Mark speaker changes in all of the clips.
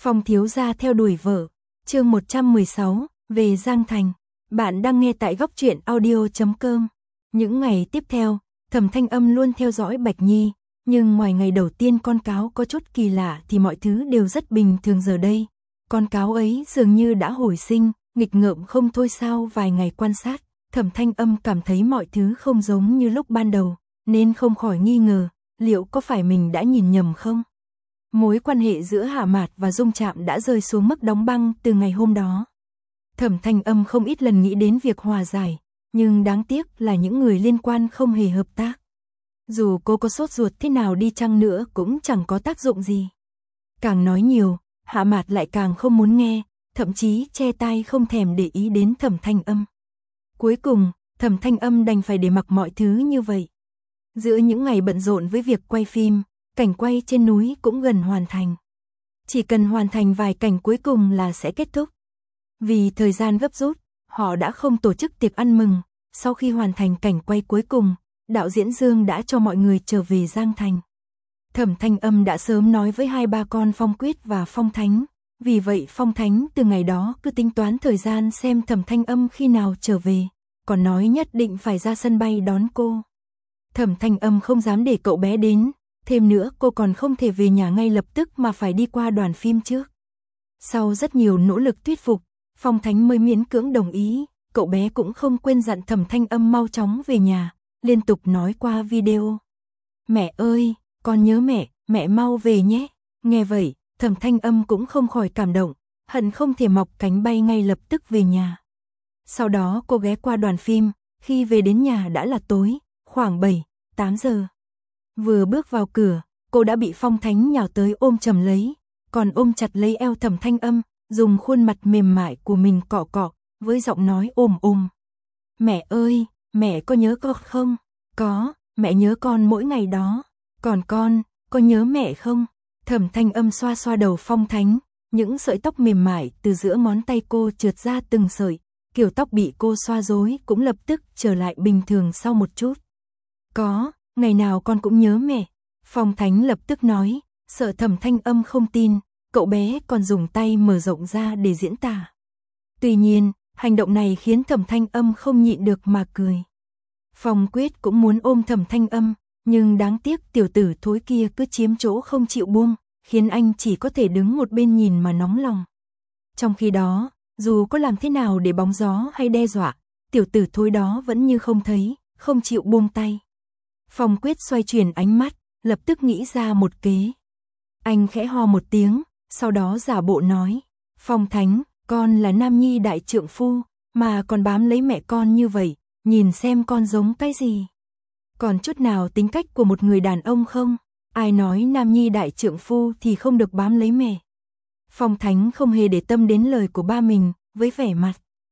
Speaker 1: Phong thiếu gia theo đuổi vợ, chương 116, về Giang Thành. Bạn đang nghe tại góc truyện audio.com. Những ngày tiếp theo, Thẩm Thanh Âm luôn theo dõi Bạch Nhi, nhưng ngoài ngày đầu tiên con cáo có chút kỳ lạ thì mọi thứ đều rất bình thường giờ đây. Con cáo ấy dường như đã hồi sinh, nghịch ngợm không thôi sao. Vài ngày quan sát, Thẩm Thanh Âm cảm thấy mọi thứ không giống như lúc ban đầu, nên không khỏi nghi ngờ, liệu có phải mình đã nhìn nhầm không? Mối quan hệ giữa Hạ Mạt và Dung Trạm đã rơi xuống mức đóng băng từ ngày hôm đó. Thẩm Thanh Âm không ít lần nghĩ đến việc hòa giải, nhưng đáng tiếc là những người liên quan không hề hợp tác. Dù cô có sốt ruột thế nào đi chăng nữa cũng chẳng có tác dụng gì. Càng nói nhiều, Hạ Mạt lại càng không muốn nghe, thậm chí che tai không thèm để ý đến Thẩm Thanh Âm. Cuối cùng, Thẩm Thanh Âm đành phải để mặc mọi thứ như vậy. Giữa những ngày bận rộn với việc quay phim, cảnh quay trên núi cũng gần hoàn thành. Chỉ cần hoàn thành vài cảnh cuối cùng là sẽ kết thúc. Vì thời gian gấp rút, họ đã không tổ chức tiệc ăn mừng. Sau khi hoàn thành cảnh quay cuối cùng, đạo diễn Dương đã cho mọi người trở về Giang Thành. Thẩm Thanh Âm đã sớm nói với hai ba con Phong Quyết và Phong Thánh. Vì vậy Phong Thánh từ ngày đó cứ tính toán thời gian xem Thẩm Thanh Âm khi nào trở về, còn nói nhất định phải ra sân bay đón cô. Thẩm Thanh Âm không dám để cậu bé đến. Thêm nữa cô còn không thể về nhà ngay lập tức mà phải đi qua đoàn phim trước. Sau rất nhiều nỗ lực thuyết phục, Phong Thánh mới miễn cưỡng đồng ý. Cậu bé cũng không quên dặn Thẩm Thanh Âm mau chóng về nhà, liên tục nói qua video. Mẹ ơi, con nhớ mẹ, mẹ mau về nhé. Nghe vậy, Thẩm Thanh Âm cũng không khỏi cảm động, hận không thể mọc cánh bay ngay lập tức về nhà. Sau đó cô ghé qua đoàn phim, khi về đến nhà đã là tối, khoảng 7-8 giờ. Vừa bước vào cửa, cô đã bị Phong Thánh nhào tới ôm chầm lấy, còn ôm chặt lấy eo Thẩm Thanh Âm, dùng khuôn mặt mềm mại của mình cọ cọ, với giọng nói ôm ôm. Mẹ ơi, mẹ có nhớ con không? Có, mẹ nhớ con mỗi ngày đó. Còn con, có nhớ mẹ không? Thẩm Thanh Âm xoa xoa đầu Phong Thánh, những sợi tóc mềm mại từ giữa ngón tay cô trượt ra từng sợi, kiểu tóc bị cô xoa rối cũng lập tức trở lại bình thường sau một chút. Có. Ngày nào con cũng nhớ mẹ. Phong Thánh lập tức nói, sợ Thẩm Thanh Âm không tin, cậu bé còn dùng tay mở rộng ra để diễn tả. Tuy nhiên, hành động này khiến Thẩm Thanh Âm không nhịn được mà cười. Phong Quyết cũng muốn ôm Thẩm Thanh Âm, nhưng đáng tiếc tiểu tử thối kia cứ chiếm chỗ không chịu buông, khiến anh chỉ có thể đứng một bên nhìn mà nóng lòng. Trong khi đó, dù có làm thế nào để bóng gió hay đe dọa, tiểu tử thối đó vẫn như không thấy, không chịu buông tay. Phong Quyết xoay chuyển ánh mắt, lập tức nghĩ ra một kế. Anh khẽ ho một tiếng, sau đó giả bộ nói, Phong Thánh, con là nam nhi đại trượng phu, mà còn bám lấy mẹ con như vậy, nhìn xem con giống cái gì. Còn chút nào tính cách của một người đàn ông không? Ai nói nam nhi đại trượng phu thì không được bám lấy mẹ. Phong Thánh không hề để tâm đến lời của ba mình, với vẻ mặt.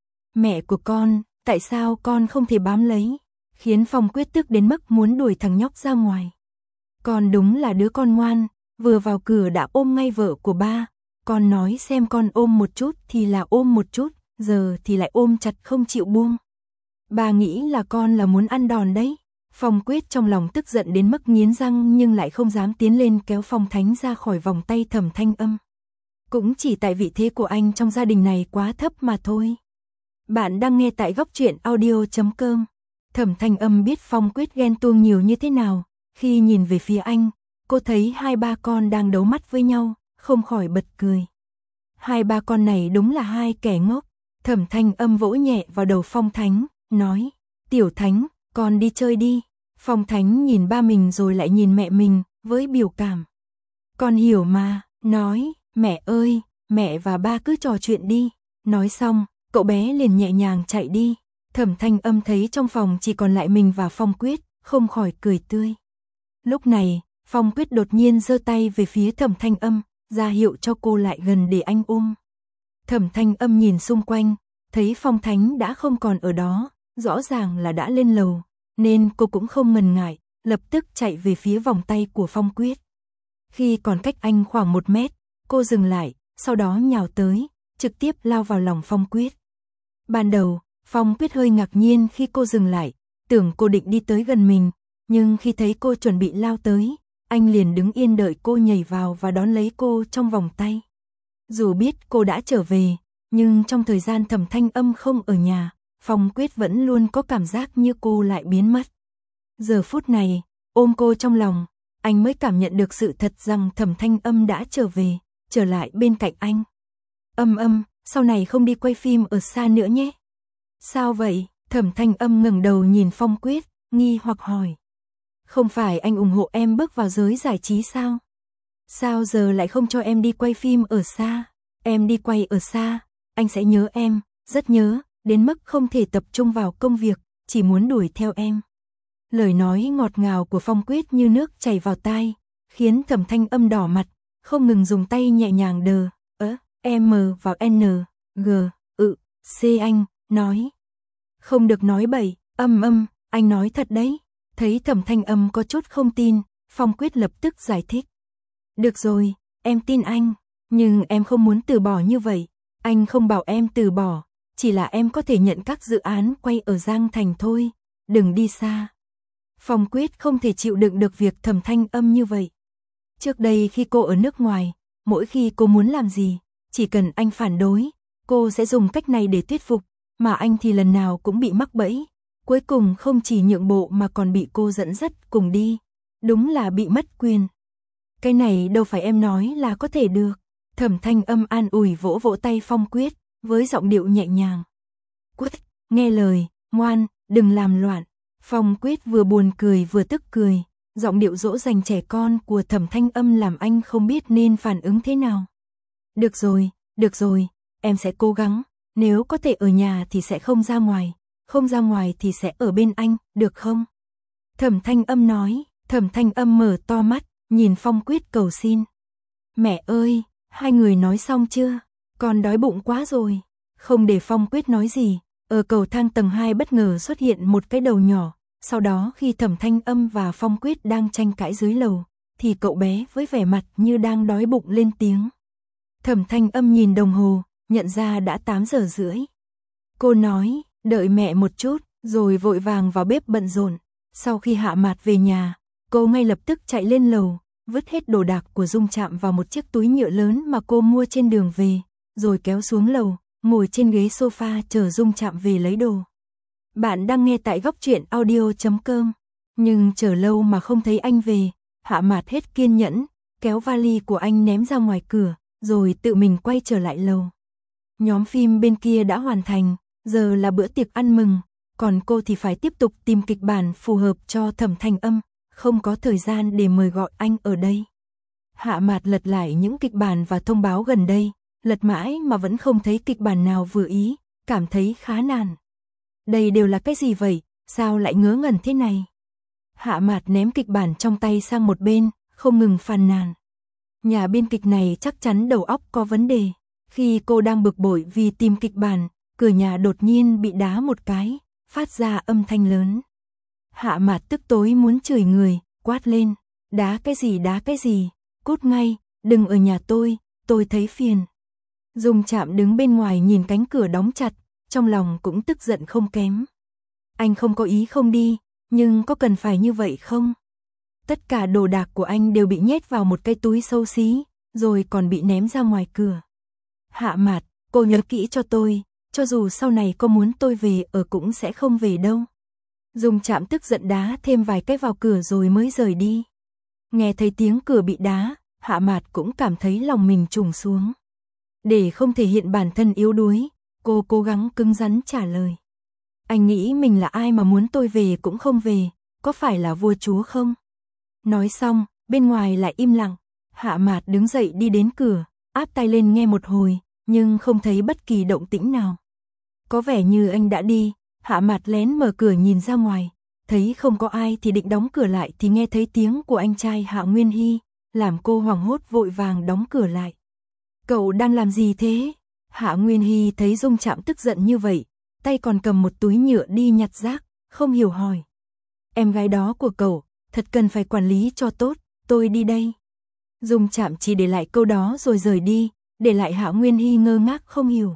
Speaker 1: Mẹ của con, tại sao con không thể bám lấy? Khiến Phong Quyết tức đến mức muốn đuổi thằng nhóc ra ngoài. Con đúng là đứa con ngoan, vừa vào cửa đã ôm ngay vợ của ba. Con nói xem con ôm một chút thì là ôm một chút, giờ thì lại ôm chặt không chịu buông. Ba nghĩ là con là muốn ăn đòn đấy. Phong Quyết trong lòng tức giận đến mức nghiến răng nhưng lại không dám tiến lên kéo Phong Thánh ra khỏi vòng tay Thẩm Thanh Âm. Cũng chỉ tại vị thế của anh trong gia đình này quá thấp mà thôi. Bạn đang nghe tại góc truyện audio.com. Thẩm Thanh Âm biết Phong Quyết ghen tuông nhiều như thế nào, khi nhìn về phía anh, cô thấy hai ba con đang đấu mắt với nhau, không khỏi bật cười. Hai ba con này đúng là hai kẻ ngốc. Thẩm Thanh Âm vỗ nhẹ vào đầu Phong Thánh, nói, Tiểu Thánh, con đi chơi đi. Phong Thánh nhìn ba mình rồi lại nhìn mẹ mình, với biểu cảm. Con hiểu mà, nói, mẹ ơi, mẹ và ba cứ trò chuyện đi. Nói xong, cậu bé liền nhẹ nhàng chạy đi. Thẩm Thanh Âm thấy trong phòng chỉ còn lại mình và Phong Quyết, không khỏi cười tươi. Lúc này, Phong Quyết đột nhiên giơ tay về phía Thẩm Thanh Âm, ra hiệu cho cô lại gần để anh ôm. Thẩm Thanh Âm nhìn xung quanh, thấy Phong Thánh đã không còn ở đó, rõ ràng là đã lên lầu, nên cô cũng không ngần ngại, lập tức chạy về phía vòng tay của Phong Quyết. Khi còn cách anh khoảng 1 mét, cô dừng lại, sau đó nhào tới, trực tiếp lao vào lòng Phong Quyết. Ban đầu, Phong Quyết hơi ngạc nhiên khi cô dừng lại, tưởng cô định đi tới gần mình, nhưng khi thấy cô chuẩn bị lao tới, anh liền đứng yên đợi cô nhảy vào và đón lấy cô trong vòng tay. Dù biết cô đã trở về, nhưng trong thời gian Thẩm Thanh Âm không ở nhà, Phong Quyết vẫn luôn có cảm giác như cô lại biến mất. Giờ phút này, ôm cô trong lòng, anh mới cảm nhận được sự thật rằng Thẩm Thanh Âm đã trở về, trở lại bên cạnh anh. Âm, sau này không đi quay phim ở xa nữa nhé. Sao vậy? Thẩm Thanh Âm ngẩng đầu nhìn Phong Quyết, nghi hoặc hỏi. Không phải anh ủng hộ em bước vào giới giải trí sao? Sao giờ lại không cho em đi quay phim ở xa? Em đi quay ở xa, anh sẽ nhớ em, rất nhớ, đến mức không thể tập trung vào công việc, chỉ muốn đuổi theo em. Lời nói ngọt ngào của Phong Quyết như nước chảy vào tai, khiến Thẩm Thanh Âm đỏ mặt, không ngừng dùng tay nhẹ nhàng đờ, M vào N, G, C anh, nói. Không được nói bậy, anh nói thật đấy. Thấy Thẩm Thanh Âm có chút không tin, Phong Quyết lập tức giải thích. Được rồi, em tin anh, nhưng em không muốn từ bỏ như vậy. Anh không bảo em từ bỏ, chỉ là em có thể nhận các dự án quay ở Giang Thành thôi, đừng đi xa. Phong Quyết không thể chịu đựng được việc Thẩm Thanh Âm như vậy. Trước đây khi cô ở nước ngoài, mỗi khi cô muốn làm gì, chỉ cần anh phản đối, cô sẽ dùng cách này để thuyết phục, mà anh thì lần nào cũng bị mắc bẫy. Cuối cùng không chỉ nhượng bộ mà còn bị cô dẫn dắt cùng đi. Đúng là bị mất quyền. Cái này đâu phải em nói là có thể được. Thẩm Thanh Âm an ủi vỗ vỗ tay Phong Quyết, với giọng điệu nhẹ nhàng. Quyết, nghe lời, ngoan, đừng làm loạn. Phong Quyết vừa buồn cười vừa tức cười. Giọng điệu dỗ dành trẻ con của Thẩm Thanh Âm làm anh không biết nên phản ứng thế nào. Được rồi, em sẽ cố gắng. Nếu có thể ở nhà thì sẽ không ra ngoài. Không ra ngoài thì sẽ ở bên anh, được không? Thẩm Thanh Âm nói. Thẩm Thanh Âm mở to mắt, nhìn Phong Quyết cầu xin. Mẹ ơi, hai người nói xong chưa? Con đói bụng quá rồi. Không để Phong Quyết nói gì, ở cầu thang tầng 2 bất ngờ xuất hiện một cái đầu nhỏ. Sau đó khi Thẩm Thanh Âm và Phong Quyết đang tranh cãi dưới lầu, thì cậu bé với vẻ mặt như đang đói bụng lên tiếng. Thẩm Thanh Âm nhìn đồng hồ, nhận ra đã 8 giờ rưỡi. Cô nói, đợi mẹ một chút, rồi vội vàng vào bếp bận rộn. Sau khi Hạ Mạt về nhà, cô ngay lập tức chạy lên lầu, vứt hết đồ đạc của Dung Trạm vào một chiếc túi nhựa lớn mà cô mua trên đường về, rồi kéo xuống lầu, ngồi trên ghế sofa chờ Dung Trạm về lấy đồ. Bạn đang nghe tại góc truyện audio.com, nhưng chờ lâu mà không thấy anh về, Hạ Mạt hết kiên nhẫn, kéo vali của anh ném ra ngoài cửa, rồi tự mình quay trở lại lầu. Nhóm phim bên kia đã hoàn thành, giờ là bữa tiệc ăn mừng, còn cô thì phải tiếp tục tìm kịch bản phù hợp cho Thẩm Thanh Âm, không có thời gian để mời gọi anh ở đây. Hạ Mạt lật lại những kịch bản và thông báo gần đây, lật mãi mà vẫn không thấy kịch bản nào vừa ý, cảm thấy khá nản. Đây đều là cái gì vậy, sao lại ngớ ngẩn thế này? Hạ Mạt ném kịch bản trong tay sang một bên, không ngừng phàn nàn. Nhà biên kịch này chắc chắn đầu óc có vấn đề. Khi cô đang bực bội vì tìm kịch bản, cửa nhà đột nhiên bị đá một cái, phát ra âm thanh lớn. Hạ Mạt tức tối muốn chửi người, quát lên. Đá cái gì, cút ngay, đừng ở nhà tôi thấy phiền. Dung Trạm đứng bên ngoài nhìn cánh cửa đóng chặt, trong lòng cũng tức giận không kém. Anh không có ý không đi, nhưng có cần phải như vậy không? Tất cả đồ đạc của anh đều bị nhét vào một cái túi xấu xí, rồi còn bị ném ra ngoài cửa. Hạ Mạt, cô nhớ kỹ cho tôi, cho dù sau này cô muốn tôi về ở cũng sẽ không về đâu. Dung Trạm tức giận đá thêm vài cái vào cửa rồi mới rời đi. Nghe thấy tiếng cửa bị đá, Hạ Mạt cũng cảm thấy lòng mình trùng xuống. Để không thể hiện bản thân yếu đuối, cô cố gắng cứng rắn trả lời. Anh nghĩ mình là ai mà muốn tôi về cũng không về, có phải là vua chúa không? Nói xong, bên ngoài lại im lặng. Hạ Mạt đứng dậy đi đến cửa, áp tay lên nghe một hồi, nhưng không thấy bất kỳ động tĩnh nào. Có vẻ như anh đã đi. Hạ Mạt lén mở cửa nhìn ra ngoài, thấy không có ai thì định đóng cửa lại thì nghe thấy tiếng của anh trai Hạ Nguyên Hy, làm cô hoảng hốt vội vàng đóng cửa lại. Cậu đang làm gì thế? Hạ Nguyên Hy thấy Dung Trạm tức giận như vậy, tay còn cầm một túi nhựa đi nhặt rác, không hiểu hỏi. Em gái đó của cậu, thật cần phải quản lý cho tốt, tôi đi đây. Dung Trạm chỉ để lại câu đó rồi rời đi, để lại Hạ Nguyên Hy ngơ ngác không hiểu.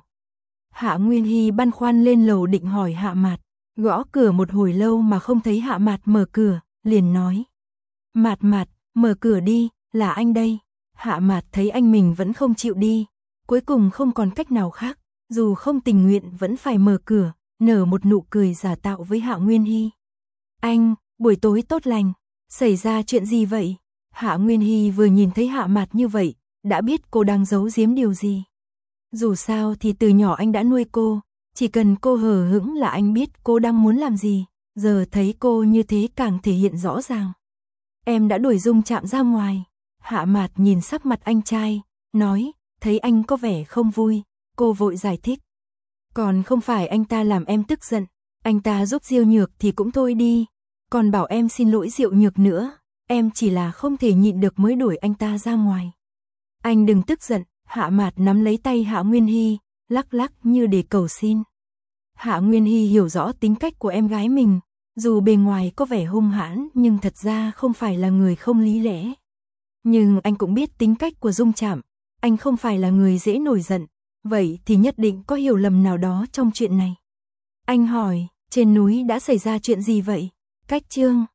Speaker 1: Hạ Nguyên Hy băn khoăn lên lầu định hỏi Hạ Mạt, gõ cửa một hồi lâu mà không thấy Hạ Mạt mở cửa, liền nói. Mạt, mở cửa đi, là anh đây. Hạ Mạt thấy anh mình vẫn không chịu đi, cuối cùng không còn cách nào khác, dù không tình nguyện vẫn phải mở cửa, nở một nụ cười giả tạo với Hạ Nguyên Hy. Anh, buổi tối tốt lành, xảy ra chuyện gì vậy? Hạ Nguyên Hy vừa nhìn thấy Hạ Mạt như vậy, đã biết cô đang giấu giếm điều gì. Dù sao thì từ nhỏ anh đã nuôi cô, chỉ cần cô hờ hững là anh biết cô đang muốn làm gì, giờ thấy cô như thế càng thể hiện rõ ràng. Em đã đuổi Dung Trạm ra ngoài. Hạ Mạt nhìn sắc mặt anh trai, nói, thấy anh có vẻ không vui, cô vội giải thích. Còn không phải anh ta làm em tức giận, anh ta giúp Diêu Nhược thì cũng thôi đi, còn bảo em xin lỗi Diệu Nhược nữa, em chỉ là không thể nhịn được mới đuổi anh ta ra ngoài. Anh đừng tức giận, Hạ Mạt nắm lấy tay Hạ Nguyên Hy, lắc lắc như để cầu xin. Hạ Nguyên Hy hiểu rõ tính cách của em gái mình, dù bề ngoài có vẻ hung hãn nhưng thật ra không phải là người không lý lẽ. Nhưng anh cũng biết tính cách của Dung Trạm, anh không phải là người dễ nổi giận, vậy thì nhất định có hiểu lầm nào đó trong chuyện này. Anh hỏi, trên núi đã xảy ra chuyện gì vậy? Cách chương